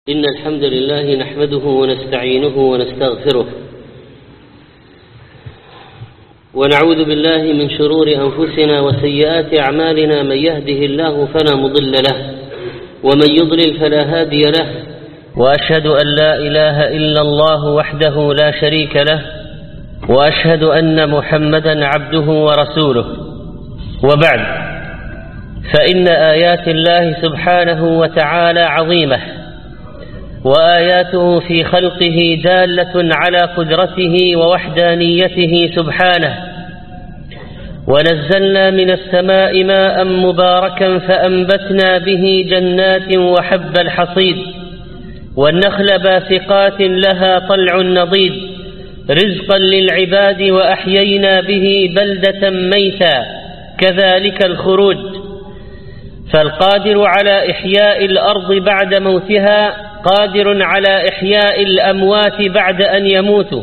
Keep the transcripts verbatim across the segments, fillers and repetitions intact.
إن الحمد لله نحمده ونستعينه ونستغفره ونعوذ بالله من شرور أنفسنا وسيئات أعمالنا. من يهده الله فلا مضل له ومن يضلل فلا هادي له، وأشهد أن لا إله إلا الله وحده لا شريك له، وأشهد أن محمدا عبده ورسوله. وبعد، فإن آيات الله سبحانه وتعالى عظيمة، وآياته في خلقه دالة على قدرته ووحدانيته سبحانه. ونزلنا من السماء ماء مباركا فأنبتنا به جنات وحب الحصيد والنخل باسقات لها طلع نضيد رزقا للعباد، وأحيينا به بلدة ميتا كذلك الخروج. فالقادر على إحياء الأرض بعد موتها قادر على إحياء الأموات بعد أن يموتوا،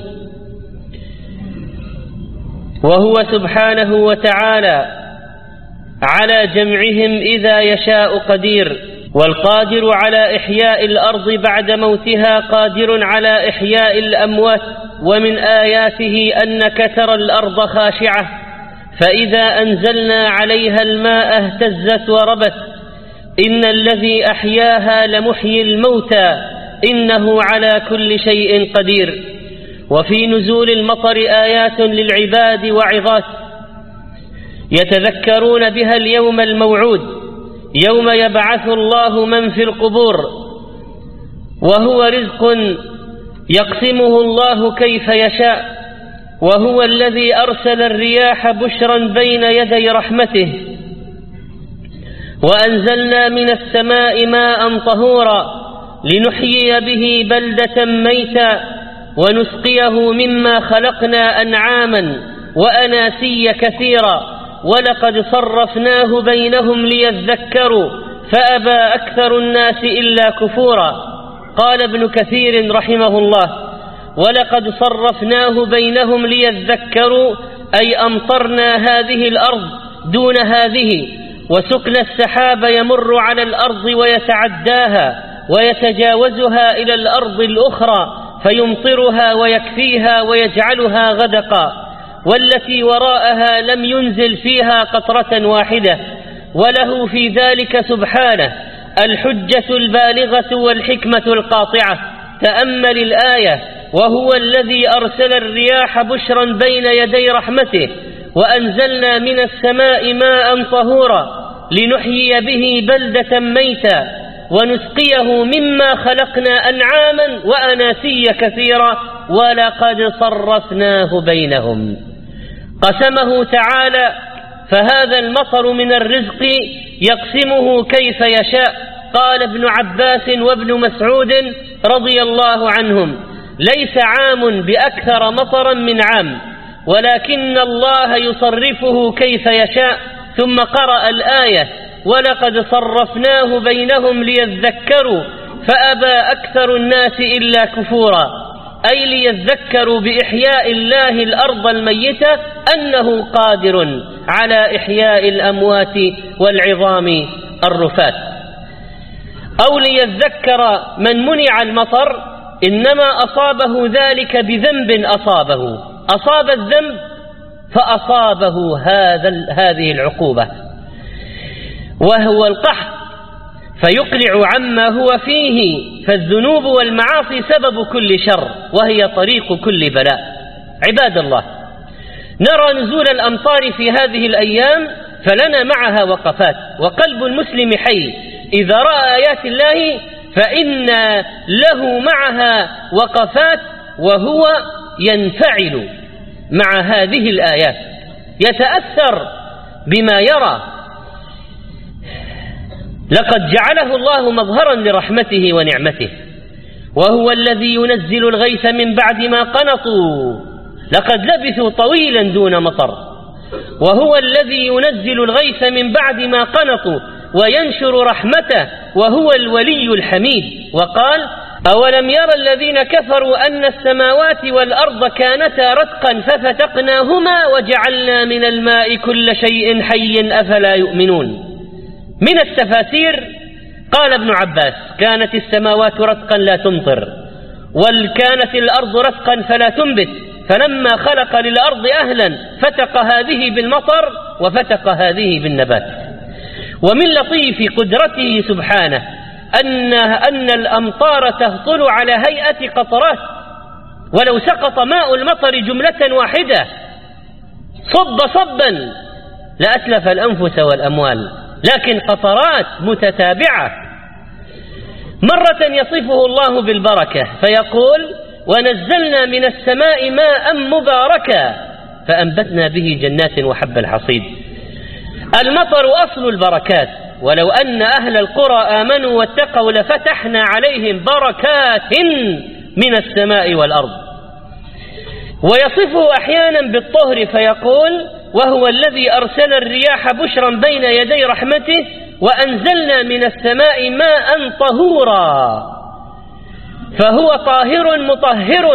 وهو سبحانه وتعالى على جمعهم إذا يشاء قدير. والقادر على إحياء الأرض بعد موتها قادر على إحياء الأموات. ومن آياته أنك ترى الأرض خاشعة فإذا أنزلنا عليها الماء اهتزت وربت إن الذي أحياها لمحيي الموتى إنه على كل شيء قدير. وفي نزول المطر آيات للعباد وعظات يتذكرون بها اليوم الموعود، يوم يبعث الله من في القبور، وهو رزق يقسمه الله كيف يشاء، وهو الذي أرسل الرياح بشرا بين يدي رحمته. وأنزلنا من السماء ماء طهورا لنحيي به بلدة ميتا ونسقيه مما خلقنا أنعاما وأناسيا كثيرا ولقد صرفناه بينهم ليذكروا فأبى أكثر الناس إلا كفورا. قال ابن كثير رحمه الله: ولقد صرفناه بينهم ليذكروا، أي أمطرنا هذه الأرض دون هذه، وسقنا السحاب يمر على الأرض ويتعداها ويتجاوزها إلى الأرض الأخرى فيمطرها ويكفيها ويجعلها غدقا، والتي وراءها لم ينزل فيها قطرة واحدة. وله في ذلك سبحانه الحجة البالغة والحكمة القاطعة. تأمل الآية: وهو الذي أرسل الرياح بشرا بين يدي رحمته وأنزلنا من السماء ماء طهورا لنحيي به بلدة ميتا ونسقيه مما خلقنا أنعاما وأناسيا كثيرا ولقد صرفناه بينهم. قسمه تعالى، فهذا المطر من الرزق يقسمه كيف يشاء. قال ابن عباس وابن مسعود رضي الله عنهم: ليس عام بأكثر مطرا من عام، ولكن الله يصرفه كيف يشاء. ثم قرأ الآية: ولقد صرفناه بينهم ليذكروا فأبى أكثر الناس إلا كفورا، أي ليذكروا بإحياء الله الأرض الميتة أنه قادر على إحياء الأموات والعظام الرفات. أو ليذكر من منع المطر إنما أصابه ذلك بذنب أصابه، أصاب الذنب فأصابه هذا هذه العقوبة، وهو القحط، فيقلع عما هو فيه. فالذنوب والمعاصي سبب كل شر، وهي طريق كل بلاء. عباد الله، نرى نزول الأمطار في هذه الأيام فلنا معها وقفات، وقلب المسلم حي إذا رأى آيات الله فإن له معها وقفات، وهو ينفعل مع هذه الآيات، يتأثر بما يرى. لقد جعله الله مظهرا لرحمته ونعمته، وهو الذي ينزل الغيث من بعد ما قنطوا، لقد لبثوا طويلا دون مطر، وهو الذي ينزل الغيث من بعد ما قنطوا وينشر رحمته، وهو الولي الحميد. وقال: أولم يرى الذين كفروا أن السماوات والأرض كانتا رتقا ففتقناهما وجعلنا من الماء كل شيء حي أفلا يؤمنون. من التفاسير قال ابن عباس: كانت السماوات رتقا لا تمطر، وكانت الأرض رتقا فلا تنبت، فلما خلق للأرض أهلا فتق هذه بالمطر وفتق هذه بالنبات. ومن لطيف قدرته سبحانه أن, أن الأمطار تهطل على هيئة قطرات، ولو سقط ماء المطر جملة واحدة صب صبا لأتلف الأنفس والأموال، لكن قطرات متتابعة. مرة يصفه الله بالبركة فيقول: ونزلنا من السماء ماء مباركا فأنبتنا به جنات وحب الحصيد. المطر أصل البركات، ولو أن أهل القرى آمنوا واتقوا لفتحنا عليهم بركات من السماء والأرض. ويصفه أحيانا بالطهر فيقول: وهو الذي أرسل الرياح بشرا بين يدي رحمته وأنزلنا من السماء ماء طهورا، فهو طاهر مطهر.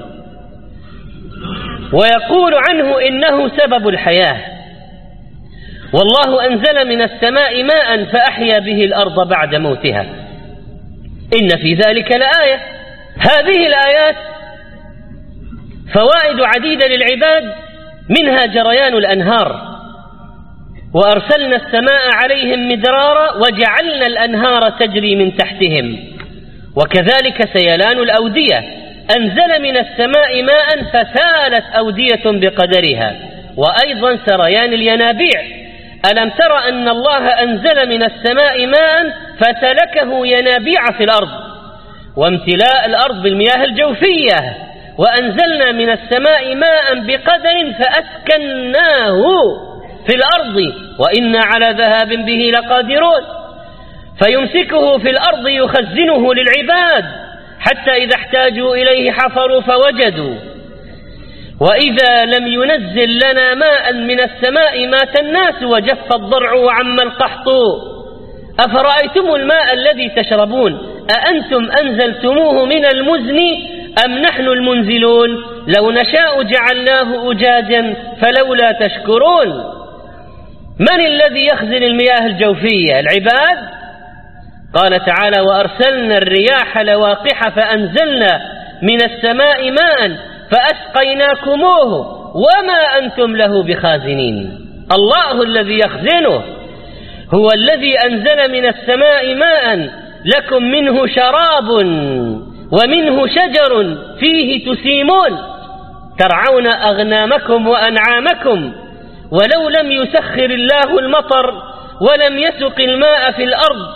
ويقول عنه: إنه سبب الحياة. والله أنزل من السماء ماء فأحيا به الأرض بعد موتها، إن في ذلك لآية. هذه الآيات فوائد عديدة للعباد، منها جريان الأنهار: وأرسلنا السماء عليهم مدرارا وجعلنا الأنهار تجري من تحتهم. وكذلك سيلان الأودية: أنزل من السماء ماء فسالت أودية بقدرها. وأيضا سريان الينابيع: ألم تر أن الله أنزل من السماء ماء فسلكه ينابيع في الأرض. وامتلاء الأرض بالمياه الجوفية: وأنزلنا من السماء ماء بقدر فأسكناه في الأرض وإنا على ذهاب به لقادرون. فيمسكه في الأرض يخزنه للعباد حتى إذا احتاجوا إليه حفروا فوجدوا. وإذا لم ينزل لنا ماء من السماء مات الناس وجف الضرع وعم القحط. أفرأيتم الماء الذي تشربون أأنتم أنزلتموه من المزن أم نحن المنزلون؟ لو نشاء جعلناه أجاجا فلولا تشكرون. من الذي يخزن المياه الجوفية؟ العباد. قال تعالى: وأرسلنا الرياح لواقح فأنزلنا من السماء ماء فأسقيناكموه وما أنتم له بخازنين. الله الذي يخزنه، هو الذي أنزل من السماء ماء لكم منه شراب ومنه شجر فيه تسيمون ترعون أغنامكم وأنعامكم. ولو لم يسخر الله المطر ولم يسق الماء في الأرض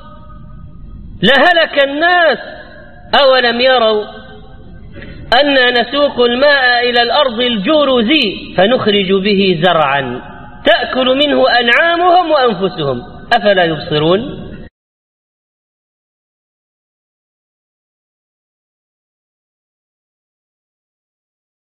لهلك الناس. أولم يروا أنا نسوق الماء إلى الأرض الجرز فنخرج به زرعا تأكل منه أنعامهم وأنفسهم أفلا يبصرون.